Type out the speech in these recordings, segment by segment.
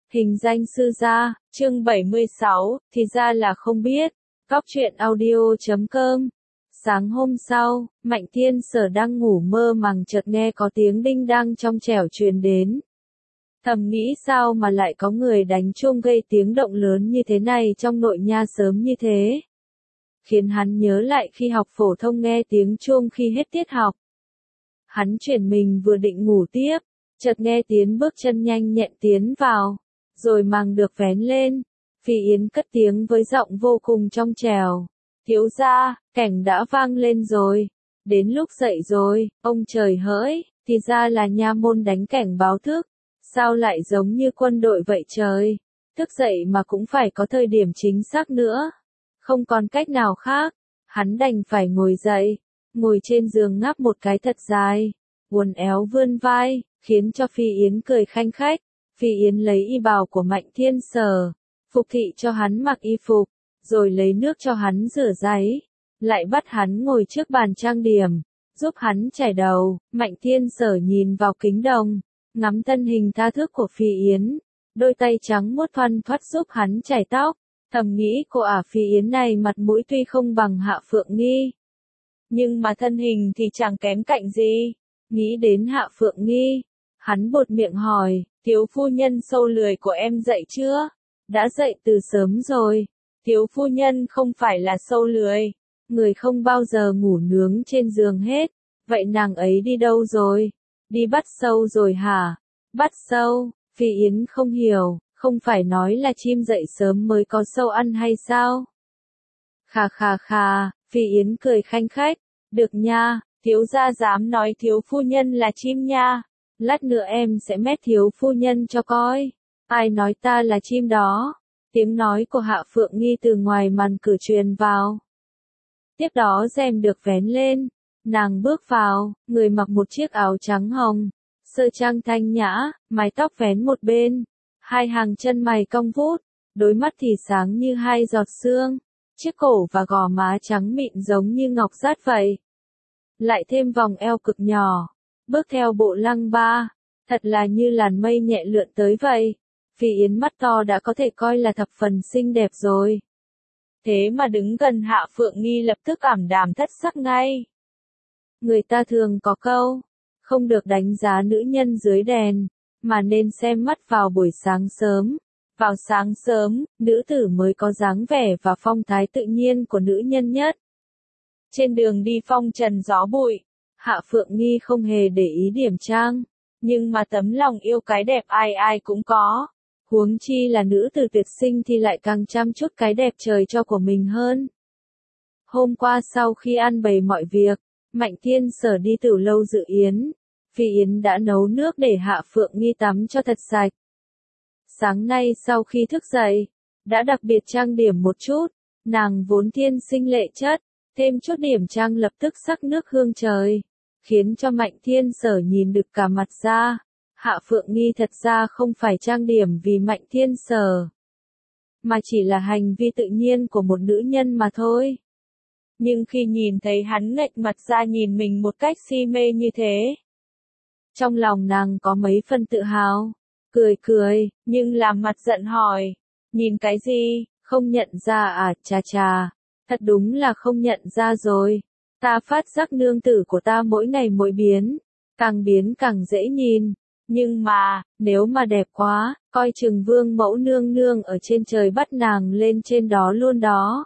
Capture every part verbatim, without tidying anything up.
Hình danh sư gia, chương bảy mươi sáu, thì ra là không biết. Cóc truyện audio chấm com. Sáng hôm sau, Mạnh Thiên Sở đang ngủ mơ màng chợt nghe có tiếng đinh đăng trong trẻo truyền đến. Thầm nghĩ sao mà lại có người đánh chuông gây tiếng động lớn như thế này trong nội nha sớm như thế. Khiến hắn nhớ lại khi học phổ thông nghe tiếng chuông khi hết tiết học. Hắn chuyển mình vừa định ngủ tiếp, chợt nghe tiếng bước chân nhanh nhẹn tiến vào, rồi màng được vén lên. Phi Yến cất tiếng với giọng vô cùng trong trẻo. Thiếu gia, cảnh đã vang lên rồi. Đến lúc dậy rồi, ông trời hỡi, thì ra là nha môn đánh cảnh báo thức. Sao lại giống như quân đội vậy trời? Thức dậy mà cũng phải có thời điểm chính xác nữa. Không còn cách nào khác, hắn đành phải ngồi dậy, ngồi trên giường ngáp một cái thật dài, uốn éo vươn vai, khiến cho Phi Yến cười khanh khách. Phi Yến lấy y bào của Mạnh Thiên Sở, phục thị cho hắn mặc y phục, rồi lấy nước cho hắn rửa ráy, lại bắt hắn ngồi trước bàn trang điểm, giúp hắn chải đầu. Mạnh Thiên Sở nhìn vào kính đồng, ngắm thân hình tha thước của Phi Yến, đôi tay trắng muốt thoăn thoắt giúp hắn chải tóc, thầm nghĩ cô ả Phi Yến này mặt mũi tuy không bằng Hạ Phượng Nghi, nhưng mà thân hình thì chẳng kém cạnh gì. Nghĩ đến Hạ Phượng Nghi, hắn buột miệng hỏi, thiếu phu nhân sâu lười của em dậy chưa? Đã dậy từ sớm rồi. Thiếu phu nhân không phải là sâu lười, người không bao giờ ngủ nướng trên giường hết. Vậy nàng ấy đi đâu rồi? Đi bắt sâu rồi hả? Bắt sâu? Phi Yến không hiểu, không phải nói là chim dậy sớm mới có sâu ăn hay sao? Khà khà khà, Phi Yến cười khanh khách, được nha, thiếu gia dám nói thiếu phu nhân là chim nha. Lát nữa em sẽ mét thiếu phu nhân cho coi. Ai nói ta là chim đó? Tiếng nói của Hạ Phượng Nghi từ ngoài màn cửa truyền vào. Tiếp đó rèm được vén lên, nàng bước vào, người mặc một chiếc áo trắng hồng, sơ trang thanh nhã, mái tóc vén một bên, hai hàng chân mày cong vút, đôi mắt thì sáng như hai giọt sương, chiếc cổ và gò má trắng mịn giống như ngọc dát vậy. Lại thêm vòng eo cực nhỏ, bước theo bộ lăng ba, thật là như làn mây nhẹ lượn tới vậy. Phi Yến mắt to đã có thể coi là thập phần xinh đẹp rồi. Thế mà đứng gần Hạ Phượng Nghi lập tức ảm đạm thất sắc ngay. Người ta thường có câu, không được đánh giá nữ nhân dưới đèn, mà nên xem mắt vào buổi sáng sớm. Vào sáng sớm, nữ tử mới có dáng vẻ và phong thái tự nhiên của nữ nhân nhất. Trên đường đi phong trần gió bụi, Hạ Phượng Nghi không hề để ý điểm trang, nhưng mà tấm lòng yêu cái đẹp ai ai cũng có. Huống chi là nữ tử tuyệt sinh thì lại càng chăm chút cái đẹp trời cho của mình hơn. Hôm qua sau khi ăn bày mọi việc, Mạnh Thiên Sở đi tửu lâu dự yến. Phi Yến đã nấu nước để Hạ Phượng Nghi tắm cho thật sạch. Sáng nay sau khi thức dậy, đã đặc biệt trang điểm một chút, nàng vốn thiên sinh lệ chất, thêm chút điểm trang lập tức sắc nước hương trời, khiến cho Mạnh Thiên Sở nhìn được cả mặt ra. Hạ Phượng Nghi thật ra không phải trang điểm vì Mạnh Thiên Sở, mà chỉ là hành vi tự nhiên của một nữ nhân mà thôi. Nhưng khi nhìn thấy hắn nghệch mặt ra nhìn mình một cách si mê như thế, trong lòng nàng có mấy phần tự hào, cười cười, nhưng làm mặt giận hỏi, nhìn cái gì, không nhận ra à? Chà chà, thật đúng là không nhận ra rồi. Ta phát giác nương tử của ta mỗi ngày mỗi biến, càng biến càng dễ nhìn. Nhưng mà, nếu mà đẹp quá, coi chừng vương mẫu nương nương ở trên trời bắt nàng lên trên đó luôn đó.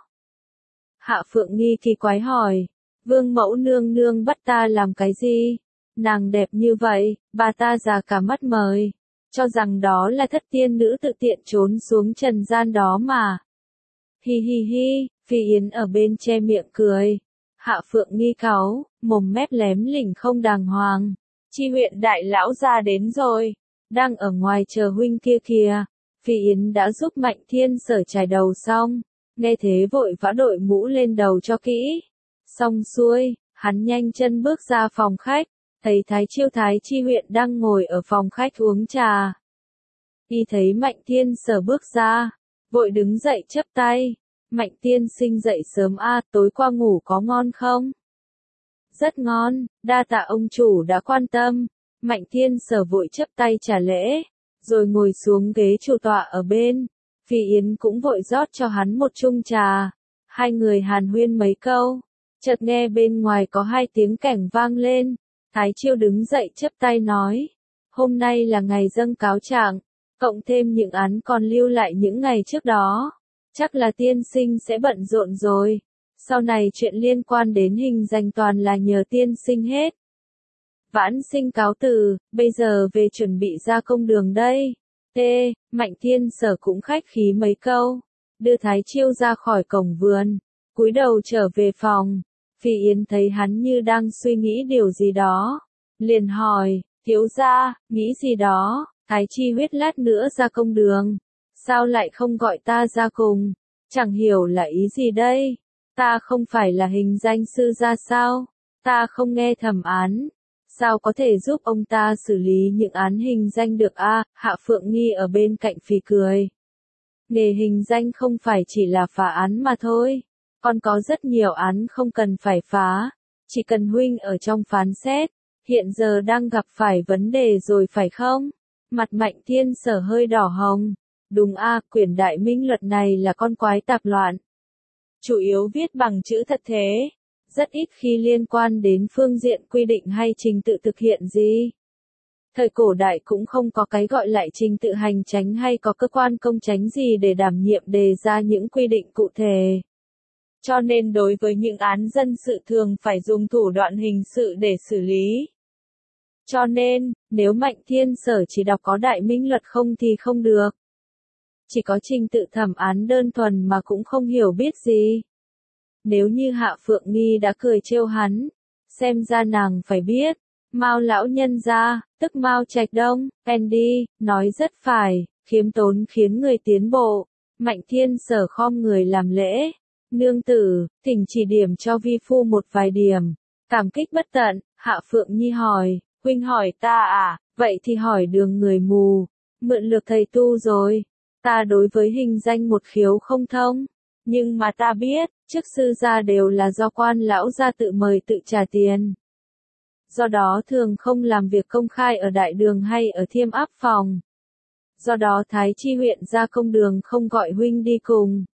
Hạ Phượng Nghi kỳ quái hỏi, vương mẫu nương nương bắt ta làm cái gì? Nàng đẹp như vậy, bà ta già cả mắt mời, cho rằng đó là thất tiên nữ tự tiện trốn xuống trần gian đó mà. Hi hi hi, Phi Yến ở bên che miệng cười. Hạ Phượng Nghi cáu, mồm mép lém lỉnh không đàng hoàng. Chi huyện đại lão ra đến rồi, đang ở ngoài chờ huynh kia kìa. Phi Yến đã giúp Mạnh Thiên Sở chải đầu xong, nghe thế vội vã đội mũ lên đầu cho kỹ. Xong xuôi, hắn nhanh chân bước ra phòng khách, thấy Thái Chiêu Thái Chi huyện đang ngồi ở phòng khách uống trà. Y thấy Mạnh Thiên Sở bước ra, vội đứng dậy chắp tay. Mạnh tiên sinh dậy sớm a, à, tối qua ngủ có ngon không? Rất ngon, đa tạ ông chủ đã quan tâm. Mạnh Thiên Sở vội chắp tay trả lễ, rồi ngồi xuống ghế chủ tọa ở bên. Phi Yến cũng vội rót cho hắn một chung trà. Hai người hàn huyên mấy câu, chợt nghe bên ngoài có hai tiếng kẻng vang lên. Thái Chiêu đứng dậy chắp tay nói, hôm nay là ngày dâng cáo trạng, cộng thêm những án còn lưu lại những ngày trước đó. Chắc là tiên sinh sẽ bận rộn rồi. Sau này chuyện liên quan đến hình danh toàn là nhờ tiên sinh hết. Vãn sinh cáo từ, bây giờ về chuẩn bị ra công đường đây. T. Mạnh Thiên Sở cũng khách khí mấy câu, đưa Thái Chiêu ra khỏi cổng vườn, cúi đầu trở về phòng. Phi Yến thấy hắn như đang suy nghĩ điều gì đó, liền hỏi, thiếu gia, nghĩ gì đó? Thái Chi Huyết lát nữa ra công đường, sao lại không gọi ta ra cùng? Chẳng hiểu là ý gì đây? Ta không phải là hình danh sư ra sao? Ta không nghe thẩm án, sao có thể giúp ông ta xử lý những án hình danh được a? À, Hạ Phượng Nghi ở bên cạnh phì cười. Nghề hình danh không phải chỉ là phá án mà thôi, còn có rất nhiều án không cần phải phá, chỉ cần huynh ở trong phán xét, hiện giờ đang gặp phải vấn đề rồi phải không? Mặt Mạnh Thiên Sở hơi đỏ hồng. Đúng a, à, quyển Đại Minh Luật này là con quái tạp loạn. Chủ yếu viết bằng chữ thật thế, rất ít khi liên quan đến phương diện quy định hay trình tự thực hiện gì. Thời cổ đại cũng không có cái gọi lại trình tự hành chánh hay có cơ quan công chánh gì để đảm nhiệm đề ra những quy định cụ thể. Cho nên đối với những án dân sự thường phải dùng thủ đoạn hình sự để xử lý. Cho nên, nếu Mạnh Thiên Sở chỉ đọc có Đại Minh Luật không thì không được. Chỉ có trình tự thẩm án đơn thuần mà cũng không hiểu biết gì. Nếu như Hạ Phượng Nghi đã cười trêu hắn, xem ra nàng phải biết. Mao lão nhân gia, tức Mao Trạch Đông, Andy, nói rất phải, khiêm tốn khiến người tiến bộ. Mạnh Thiên Sở khom người làm lễ. Nương tử, thỉnh chỉ điểm cho vi phu một vài điểm. Cảm kích bất tận. Hạ Phượng Nhi hỏi, huynh hỏi ta à, vậy thì hỏi đường người mù, mượn lược thầy tu rồi. Ta đối với hình danh một khiếu không thông, nhưng mà ta biết, chức sư gia đều là do quan lão gia tự mời tự trả tiền. Do đó thường không làm việc công khai ở đại đường hay ở thiêm áp phòng. Do đó Thái Chi huyện ra công đường không gọi huynh đi cùng.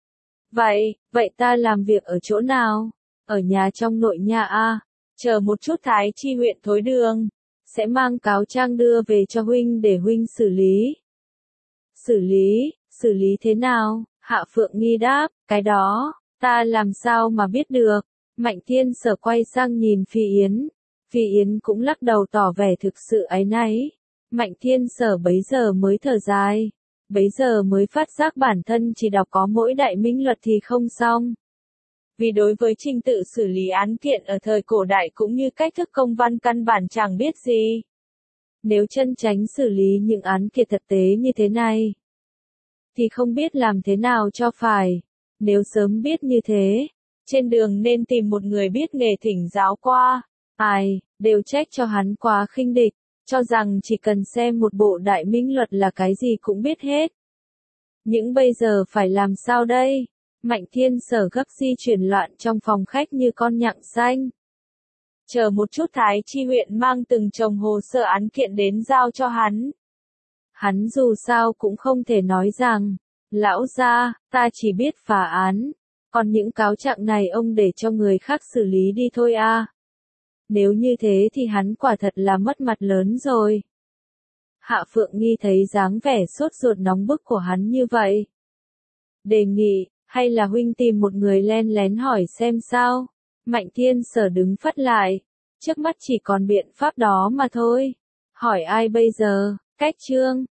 Vậy, vậy ta làm việc ở chỗ nào? Ở nhà trong nội nhà a. Chờ một chút Thái Chi huyện thối đường, sẽ mang cáo trang đưa về cho huynh để huynh xử lý. Xử lý, xử lý thế nào? Hạ Phượng Nghi đáp, cái đó, ta làm sao mà biết được? Mạnh Thiên Sở quay sang nhìn Phi Yến. Phi Yến cũng lắc đầu tỏ vẻ thực sự áy náy. Mạnh Thiên Sở bấy giờ mới thở dài. Bấy giờ mới phát giác bản thân chỉ đọc có mỗi Đại Minh Luật thì không xong. Vì đối với trình tự xử lý án kiện ở thời cổ đại cũng như cách thức công văn căn bản chẳng biết gì. Nếu chân chánh xử lý những án kiện thực tế như thế này, thì không biết làm thế nào cho phải. Nếu sớm biết như thế, trên đường nên tìm một người biết nghề thỉnh giáo qua. Ai, đều trách cho hắn quá khinh địch, cho rằng chỉ cần xem một bộ Đại Minh Luật là cái gì cũng biết hết. Nhưng bây giờ phải làm sao đây? Mạnh Thiên Sở gấp di chuyển loạn trong phòng khách như con nhặng xanh. Chờ một chút Thái Chi huyện mang từng chồng hồ sơ án kiện đến giao cho hắn. Hắn dù sao cũng không thể nói rằng, lão gia, ta chỉ biết phá án, còn những cáo trạng này ông để cho người khác xử lý đi thôi a. Nếu như thế thì hắn quả thật là mất mặt lớn rồi. Hạ Phượng Nghi thấy dáng vẻ sốt ruột nóng bức của hắn như vậy. Đề nghị, hay là huynh tìm một người len lén hỏi xem sao? Mạnh Thiên Sở đứng phắt lại. Trước mắt chỉ còn biện pháp đó mà thôi. Hỏi ai bây giờ? Cách chương.